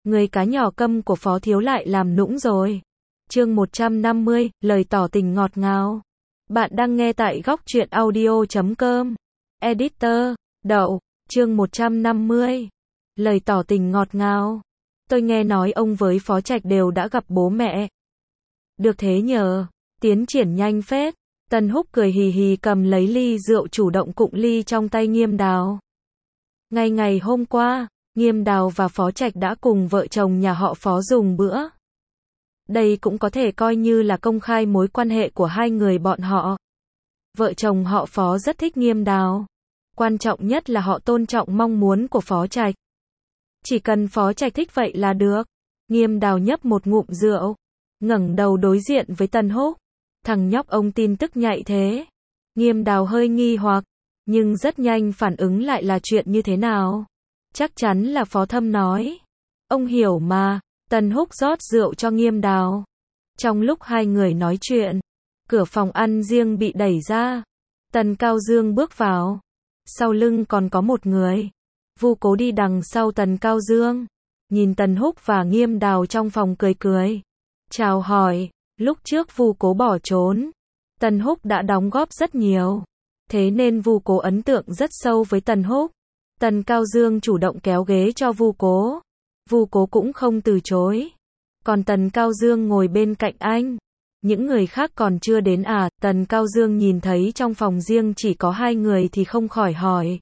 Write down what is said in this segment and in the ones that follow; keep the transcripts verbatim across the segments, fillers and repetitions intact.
Người cá nhỏ câm của Phó Thiếu lại làm nũng rồi. Chương một trăm năm mươi, lời tỏ tình ngọt ngào. Bạn đang nghe tại góc truyện audio chấm com. Editor, Đậu, chương một trăm năm mươi. Lời tỏ tình ngọt ngào. Tôi nghe nói ông với Phó Trạch đều đã gặp bố mẹ. Được thế nhờ, tiến triển nhanh phết. Tần Húc cười hì hì cầm lấy ly rượu chủ động cụng ly trong tay Nghiêm Đào. Ngay ngày hôm qua, Nghiêm Đào và Phó Trạch đã cùng vợ chồng nhà họ Phó dùng bữa. Đây cũng có thể coi như là công khai mối quan hệ của hai người bọn họ. Vợ chồng họ Phó rất thích Nghiêm Đào. Quan trọng nhất là họ tôn trọng mong muốn của Phó Trạch. Chỉ cần Phó Trạch thích vậy là được. Nghiêm Đào nhấp một ngụm rượu, ngẩng đầu đối diện với Tần Húc. Thằng nhóc ông tin tức nhạy thế. Nghiêm Đào hơi nghi hoặc, nhưng rất nhanh phản ứng lại là chuyện như thế nào. Chắc chắn là Phó Thâm nói. Ông hiểu mà. Tần Húc rót rượu cho Nghiêm Đào. Trong lúc hai người nói chuyện, cửa phòng ăn riêng bị đẩy ra. Tần Cao Dương bước vào. Sau lưng còn có một người. Vu Cố đi đằng sau Tần Cao Dương. Nhìn Tần Húc và Nghiêm Đào trong phòng cười cười. Chào hỏi, lúc trước Vu Cố bỏ trốn. Tần Húc đã đóng góp rất nhiều. Thế nên Vu Cố ấn tượng rất sâu với Tần Húc. Tần Cao Dương chủ động kéo ghế cho Vu Cố. Vu Cố cũng không từ chối. Còn Tần Cao Dương ngồi bên cạnh anh. Những người khác còn chưa đến à? Tần Cao Dương nhìn thấy trong phòng riêng chỉ có hai người thì không khỏi hỏi.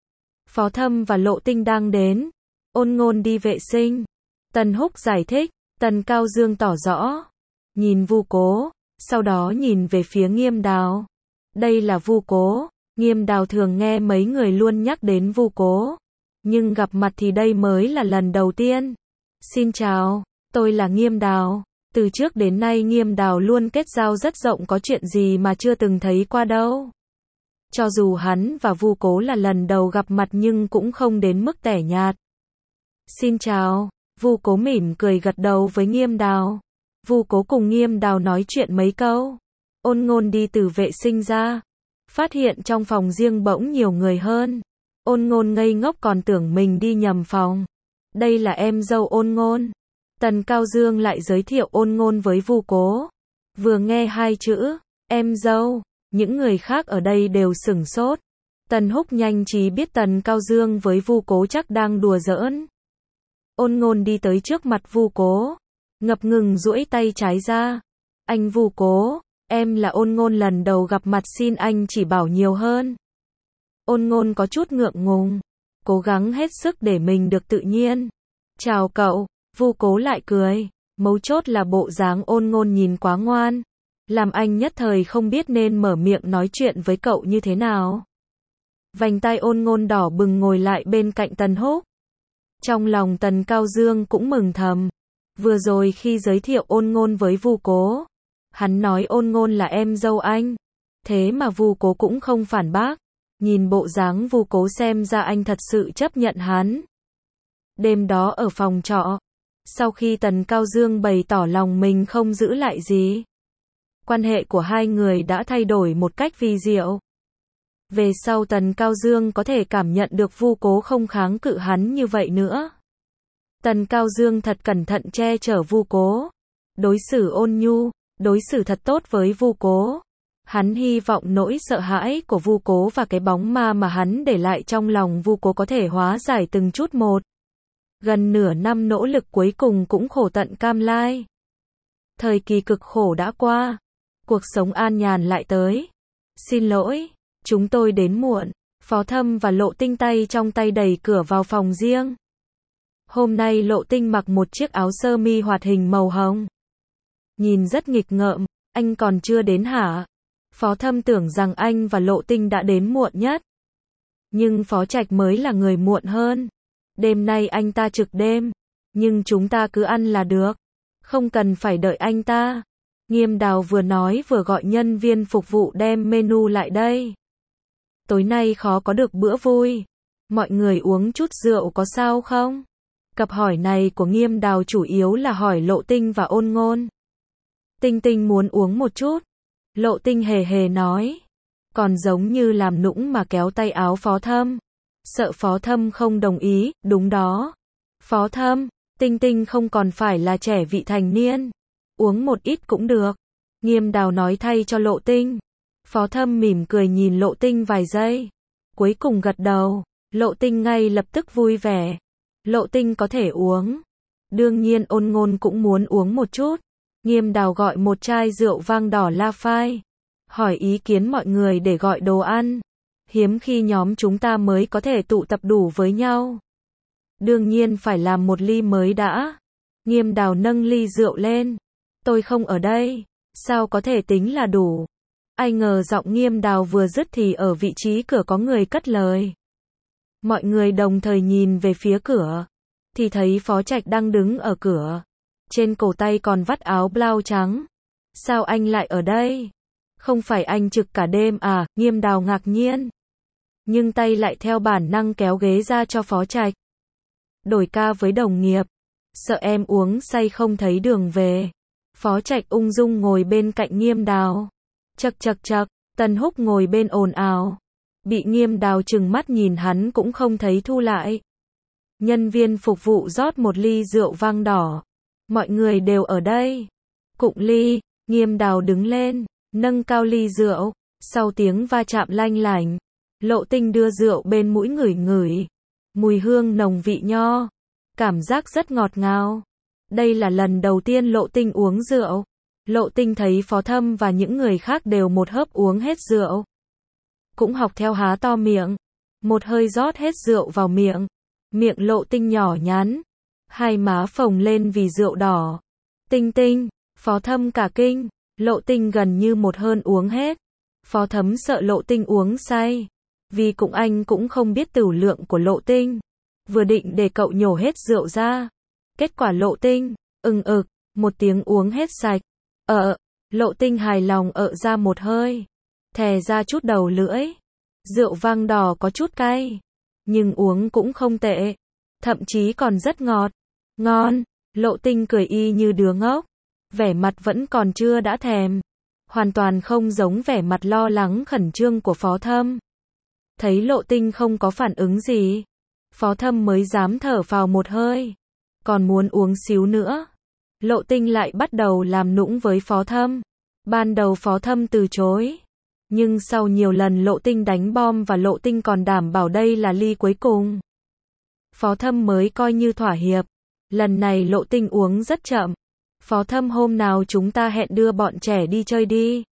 Phó Thâm và Lộ Tinh đang đến. Ôn Ngôn đi vệ sinh. Tần Húc giải thích. Tần Cao Dương tỏ rõ. Nhìn Vu Cố, sau đó nhìn về phía Nghiêm Đào. Đây là Vu Cố. Nghiêm Đào thường nghe mấy người luôn nhắc đến Vu Cố. Nhưng gặp mặt thì đây mới là lần đầu tiên. Xin chào, tôi là Nghiêm Đào. Từ trước đến nay Nghiêm Đào luôn kết giao rất rộng, có chuyện gì mà chưa từng thấy qua đâu. Cho dù hắn và Vu Cố là lần đầu gặp mặt nhưng cũng không đến mức tẻ nhạt. Xin chào, Vu Cố mỉm cười gật đầu với Nghiêm Đào. Vu Cố cùng Nghiêm Đào nói chuyện mấy câu. Ôn Ngôn đi từ vệ sinh ra. Phát hiện trong phòng riêng bỗng nhiều người hơn. Ôn Ngôn ngây ngốc còn tưởng mình đi nhầm phòng. Đây là em dâu Ôn Ngôn. Tần Cao Dương lại giới thiệu Ôn Ngôn với Vu Cố. Vừa nghe hai chữ, em dâu, những người khác ở đây đều sửng sốt. Tần Húc nhanh trí biết Tần Cao Dương với Vu Cố chắc đang đùa giỡn. Ôn Ngôn đi tới trước mặt Vu Cố. Ngập ngừng duỗi tay trái ra. Anh Vu Cố, em là Ôn Ngôn lần đầu gặp mặt, xin anh chỉ bảo nhiều hơn. Ôn Ngôn có chút ngượng ngùng, cố gắng hết sức để mình được tự nhiên. Chào cậu, Vu Cố lại cười. Mấu chốt là bộ dáng Ôn Ngôn nhìn quá ngoan, làm anh nhất thời không biết nên mở miệng nói chuyện với cậu như thế nào. Vành tai Ôn Ngôn đỏ bừng ngồi lại bên cạnh Tần Húc. Trong lòng Tần Cao Dương cũng mừng thầm. Vừa rồi khi giới thiệu Ôn Ngôn với Vu Cố, hắn nói Ôn Ngôn là em dâu anh. Thế mà Vu Cố cũng không phản bác. Nhìn bộ dáng Vu Cố xem ra anh thật sự chấp nhận hắn. Đêm đó ở phòng trọ, sau khi Tần Cao Dương bày tỏ lòng mình không giữ lại gì, quan hệ của hai người đã thay đổi một cách vi diệu. Về sau Tần Cao Dương có thể cảm nhận được Vu Cố không kháng cự hắn như vậy nữa. Tần Cao Dương thật cẩn thận che chở Vu Cố, đối xử ôn nhu, đối xử thật tốt với Vu Cố. Hắn hy vọng nỗi sợ hãi của Vu Cố và cái bóng ma mà hắn để lại trong lòng Vu Cố có thể hóa giải từng chút một. Gần nửa năm nỗ lực cuối cùng cũng khổ tận cam lai. Thời kỳ cực khổ đã qua, cuộc sống an nhàn lại tới. Xin lỗi, chúng tôi đến muộn. Phó Thâm và Lộ Tinh tay trong tay đẩy cửa vào phòng riêng. Hôm nay Lộ Tinh mặc một chiếc áo sơ mi hoạt hình màu hồng. Nhìn rất nghịch ngợm. Anh còn chưa đến hả? Phó Thâm tưởng rằng anh và Lộ Tinh đã đến muộn nhất. Nhưng Phó Trạch mới là người muộn hơn. Đêm nay anh ta trực đêm. Nhưng chúng ta cứ ăn là được. Không cần phải đợi anh ta. Nghiêm Đào vừa nói vừa gọi nhân viên phục vụ đem menu lại đây. Tối nay khó có được bữa vui. Mọi người uống chút rượu có sao không? Cặp hỏi này của Nghiêm Đào chủ yếu là hỏi Lộ Tinh và Ôn Ngôn. Tinh Tinh muốn uống một chút. Lộ Tinh hề hề nói. Còn giống như làm nũng mà kéo tay áo Phó Thâm. Sợ Phó Thâm không đồng ý, đúng đó. Phó Thâm, Tinh Tinh không còn phải là trẻ vị thành niên. Uống một ít cũng được. Nghiêm Đào nói thay cho Lộ Tinh. Phó Thâm mỉm cười nhìn Lộ Tinh vài giây. Cuối cùng gật đầu. Lộ Tinh ngay lập tức vui vẻ. Lộ Tinh có thể uống. Đương nhiên Ôn Ngôn cũng muốn uống một chút. Nghiêm Đào gọi một chai rượu vang đỏ La Phai. Hỏi ý kiến mọi người để gọi đồ ăn. Hiếm khi nhóm chúng ta mới có thể tụ tập đủ với nhau. Đương nhiên phải làm một ly mới đã. Nghiêm Đào nâng ly rượu lên. Tôi không ở đây. Sao có thể tính là đủ? Ai ngờ giọng Nghiêm Đào vừa dứt thì ở vị trí cửa có người cất lời. Mọi người đồng thời nhìn về phía cửa. Thì thấy Phó Trạch đang đứng ở cửa. Trên cổ tay còn vắt áo blau trắng. Sao anh lại ở đây? Không phải anh trực cả đêm à? Nghiêm Đào ngạc nhiên. Nhưng tay lại theo bản năng kéo ghế ra cho Phó Trạch. Đổi ca với đồng nghiệp. Sợ em uống say không thấy đường về. Phó Trạch ung dung ngồi bên cạnh Nghiêm Đào. Chậc chậc chậc, Tần Húc ngồi bên ồn ào. Bị Nghiêm Đào trừng mắt nhìn hắn cũng không thấy thu lại. Nhân viên phục vụ rót một ly rượu vang đỏ. Mọi người đều ở đây. Cụng ly, Nghiêm Đào đứng lên, nâng cao ly rượu. Sau tiếng va chạm lanh lảnh, Lộ Tinh đưa rượu bên mũi ngửi ngửi. Mùi hương nồng vị nho. Cảm giác rất ngọt ngào. Đây là lần đầu tiên Lộ Tinh uống rượu. Lộ Tinh thấy Phó Thâm và những người khác đều một hớp uống hết rượu. Cũng học theo há to miệng. Một hơi rót hết rượu vào miệng. Miệng Lộ Tinh nhỏ nhắn. Hai má phồng lên vì rượu đỏ. Tinh Tinh, Phó Thâm cả kinh. Lộ Tinh gần như một hơi uống hết. Phó Thâm sợ Lộ Tinh uống say. Vì cũng anh cũng không biết tửu lượng của Lộ Tinh. Vừa định để cậu nhổ hết rượu ra. Kết quả Lộ Tinh, ừng ực, một tiếng uống hết sạch. Ờ, Lộ Tinh hài lòng ợ ra một hơi. Thè ra chút đầu lưỡi. Rượu vang đỏ có chút cay. Nhưng uống cũng không tệ. Thậm chí còn rất ngọt. Ngon. Lộ Tinh cười y như đứa ngốc. Vẻ mặt vẫn còn chưa đã thèm. Hoàn toàn không giống vẻ mặt lo lắng khẩn trương của Phó Thâm. Thấy Lộ Tinh không có phản ứng gì. Phó Thâm mới dám thở vào một hơi. Còn muốn uống xíu nữa. Lộ Tinh lại bắt đầu làm nũng với Phó Thâm. Ban đầu Phó Thâm từ chối. Nhưng sau nhiều lần Lộ Tinh đánh bom và Lộ Tinh còn đảm bảo đây là ly cuối cùng. Phó Thâm mới coi như thỏa hiệp. Lần này Lộ Tinh uống rất chậm. Phó Thâm hôm nào chúng ta hẹn đưa bọn trẻ đi chơi đi.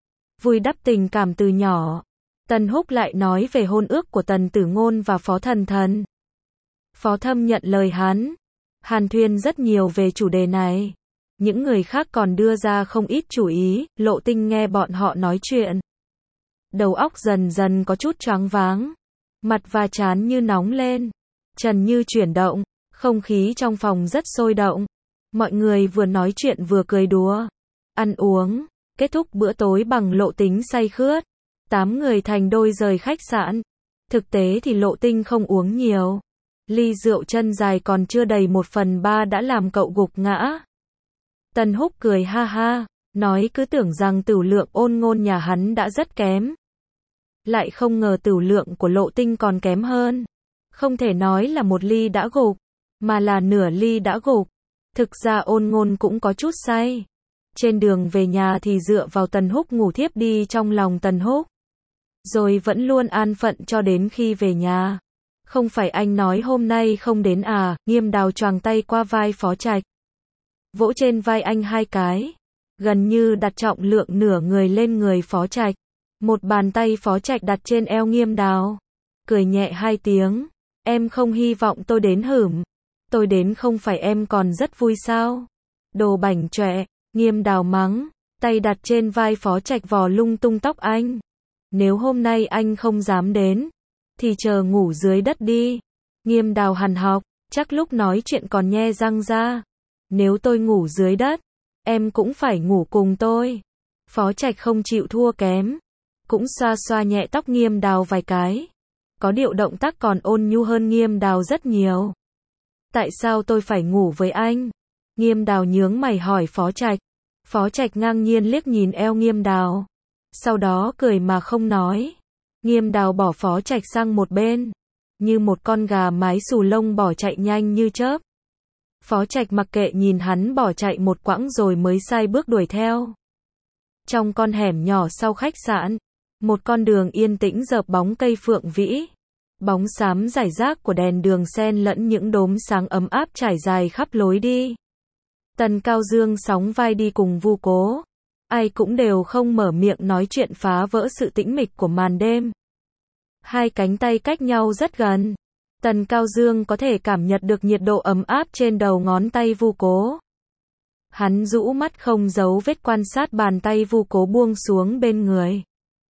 Vui đắp tình cảm từ nhỏ. Tần Húc lại nói về hôn ước của Tần Tử Ngôn và Phó Thần Thần. Phó Thâm nhận lời hắn. Hàn thuyên rất nhiều về chủ đề này. Những người khác còn đưa ra không ít chủ ý. Lộ Tinh nghe bọn họ nói chuyện. Đầu óc dần dần có chút choáng váng. Mặt và trán như nóng lên. Trần như chuyển động. Không khí trong phòng rất sôi động. Mọi người vừa nói chuyện vừa cười đùa. Ăn uống. Kết thúc bữa tối bằng Lộ Tính say khướt. Tám người thành đôi rời khách sạn. Thực tế thì Lộ Tinh không uống nhiều. Ly rượu chân dài còn chưa đầy một phần ba đã làm cậu gục ngã. Tần Húc cười ha ha. Nói cứ tưởng rằng tửu lượng Ôn Ngôn nhà hắn đã rất kém. Lại không ngờ tửu lượng của Lộ Tinh còn kém hơn. Không thể nói là một ly đã gục. Mà là nửa ly đã gục. Thực ra Ôn Ngôn cũng có chút say. Trên đường về nhà thì dựa vào Tần Húc ngủ thiếp đi trong lòng Tần Húc. Rồi vẫn luôn an phận cho đến khi về nhà. Không phải anh nói hôm nay không đến à? Nghiêm Đào choàng tay qua vai Phó Trạch. Vỗ trên vai anh hai cái. Gần như đặt trọng lượng nửa người lên người Phó Trạch. Một bàn tay Phó Trạch đặt trên eo Nghiêm Đào. Cười nhẹ hai tiếng. Em không hy vọng tôi đến hửm. Tôi đến không phải em còn rất vui sao? Đồ bảnh chọe. Nghiêm Đào mắng. Tay đặt trên vai Phó Trạch vò lung tung tóc anh. Nếu hôm nay anh không dám đến, thì chờ ngủ dưới đất đi. Nghiêm Đào hằn học, chắc lúc nói chuyện còn nhe răng ra. Nếu tôi ngủ dưới đất, em cũng phải ngủ cùng tôi. Phó Trạch không chịu thua kém, cũng xoa xoa nhẹ tóc Nghiêm Đào vài cái. Có điệu động tác còn ôn nhu hơn Nghiêm Đào rất nhiều. Tại sao tôi phải ngủ với anh? Nghiêm Đào nhướng mày hỏi Phó Trạch. Phó Trạch ngang nhiên liếc nhìn eo Nghiêm Đào. Sau đó cười mà không nói. Nghiêm Đào bỏ Phó Trạch sang một bên. Như một con gà mái xù lông bỏ chạy nhanh như chớp. Phó Trạch mặc kệ nhìn hắn bỏ chạy một quãng rồi mới sai bước đuổi theo. Trong con hẻm nhỏ sau khách sạn, một con đường yên tĩnh dợp bóng cây phượng vĩ. Bóng xám rải rác của đèn đường xen lẫn những đốm sáng ấm áp trải dài khắp lối đi. Tần Cao Dương sóng vai đi cùng Vu Cố. Ai cũng đều không mở miệng nói chuyện phá vỡ sự tĩnh mịch của màn đêm. Hai cánh tay cách nhau rất gần. Tần Cao Dương có thể cảm nhận được nhiệt độ ấm áp trên đầu ngón tay Vu Cố. Hắn rũ mắt không giấu vết quan sát bàn tay Vu Cố buông xuống bên người.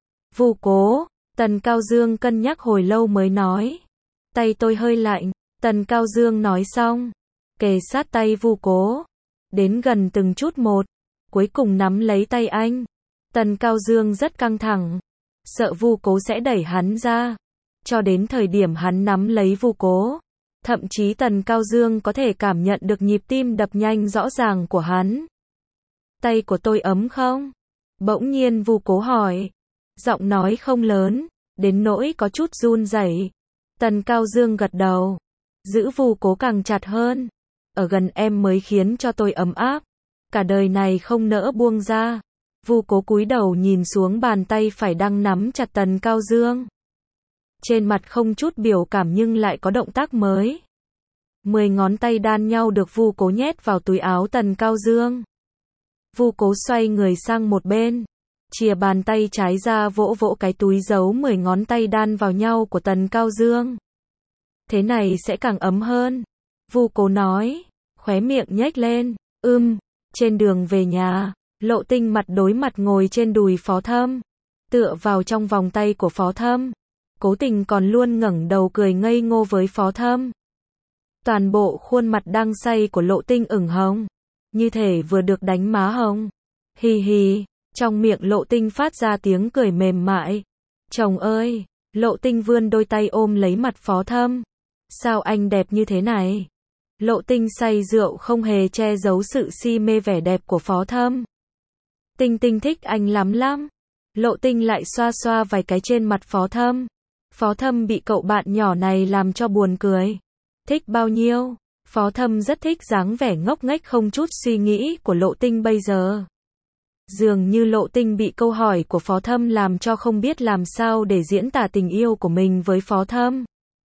Vu Cố, Tần Cao Dương cân nhắc hồi lâu mới nói. Tay tôi hơi lạnh, Tần Cao Dương nói xong. Kề sát tay Vu Cố. Đến gần từng chút một. Cuối cùng nắm lấy tay anh. Tần Cao Dương rất căng thẳng. Sợ Vu Cố sẽ đẩy hắn ra. Cho đến thời điểm hắn nắm lấy Vu Cố. Thậm chí Tần Cao Dương có thể cảm nhận được nhịp tim đập nhanh rõ ràng của hắn. Tay của tôi ấm không? Bỗng nhiên Vu Cố hỏi. Giọng nói không lớn, đến nỗi có chút run rẩy. Tần Cao Dương gật đầu. Giữ Vu Cố càng chặt hơn. Ở gần em mới khiến cho tôi ấm áp. Cả đời này không nỡ buông ra. Vu Cố cúi đầu nhìn xuống bàn tay phải đang nắm chặt Tần Cao Dương. Trên mặt không chút biểu cảm nhưng lại có động tác mới. Mười ngón tay đan nhau được Vu Cố nhét vào túi áo Tần Cao Dương. Vu Cố xoay người sang một bên. Chìa bàn tay trái ra vỗ vỗ cái túi giấu mười ngón tay đan vào nhau của Tần Cao Dương. Thế này sẽ càng ấm hơn. Vu Cố nói. Khóe miệng nhếch lên. Ưm. Trên đường về nhà, Lộ Tinh mặt đối mặt ngồi trên đùi Phó Thâm. Tựa vào trong vòng tay của Phó Thâm. Cố Tình còn luôn ngẩng đầu cười ngây ngô với Phó Thâm. Toàn bộ khuôn mặt đang say của Lộ Tinh ửng hồng. Như thể vừa được đánh má hồng. Hì hì. Trong miệng Lộ Tinh phát ra tiếng cười mềm mại. Chồng ơi. Lộ Tinh vươn đôi tay ôm lấy mặt Phó Thâm. Sao anh đẹp như thế này? Lộ Tinh say rượu không hề che giấu sự si mê vẻ đẹp của Phó Thâm. Tinh Tinh thích anh lắm lắm. Lộ Tinh lại xoa xoa vài cái trên mặt Phó Thâm. Phó Thâm bị cậu bạn nhỏ này làm cho buồn cười. Thích bao nhiêu? Phó Thâm rất thích dáng vẻ ngốc nghếch không chút suy nghĩ của Lộ Tinh bây giờ. Dường như Lộ Tinh bị câu hỏi của Phó Thâm làm cho không biết làm sao để diễn tả tình yêu của mình với Phó Thâm.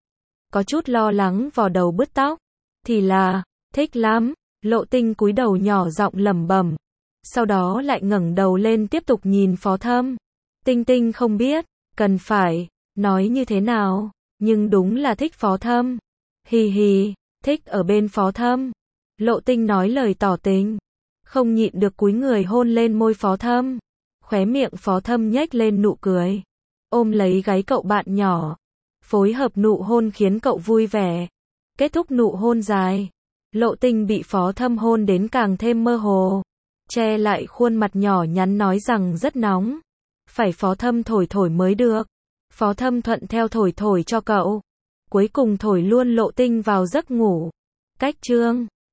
Có chút lo lắng vò đầu bứt tóc. Thì là, thích lắm. Lộ Tinh cúi đầu nhỏ giọng lẩm bẩm. Sau đó lại ngẩng đầu lên tiếp tục nhìn Phó Thâm. Tinh Tinh không biết, cần phải nói như thế nào, nhưng đúng là thích Phó Thâm. Hì hì, thích ở bên Phó Thâm. Lộ Tinh nói lời tỏ tình. Không nhịn được cúi người hôn lên môi Phó Thâm. Khóe miệng Phó Thâm nhếch lên nụ cười. Ôm lấy gáy cậu bạn nhỏ. Phối hợp nụ hôn khiến cậu vui vẻ. Kết thúc nụ hôn dài. Lộ Tinh bị Phó Thâm hôn đến càng thêm mơ hồ. Che lại khuôn mặt nhỏ nhắn nói rằng rất nóng. Phải Phó Thâm thổi thổi mới được. Phó Thâm thuận theo thổi thổi cho cậu. Cuối cùng thổi luôn Lộ Tinh vào giấc ngủ. Cách chương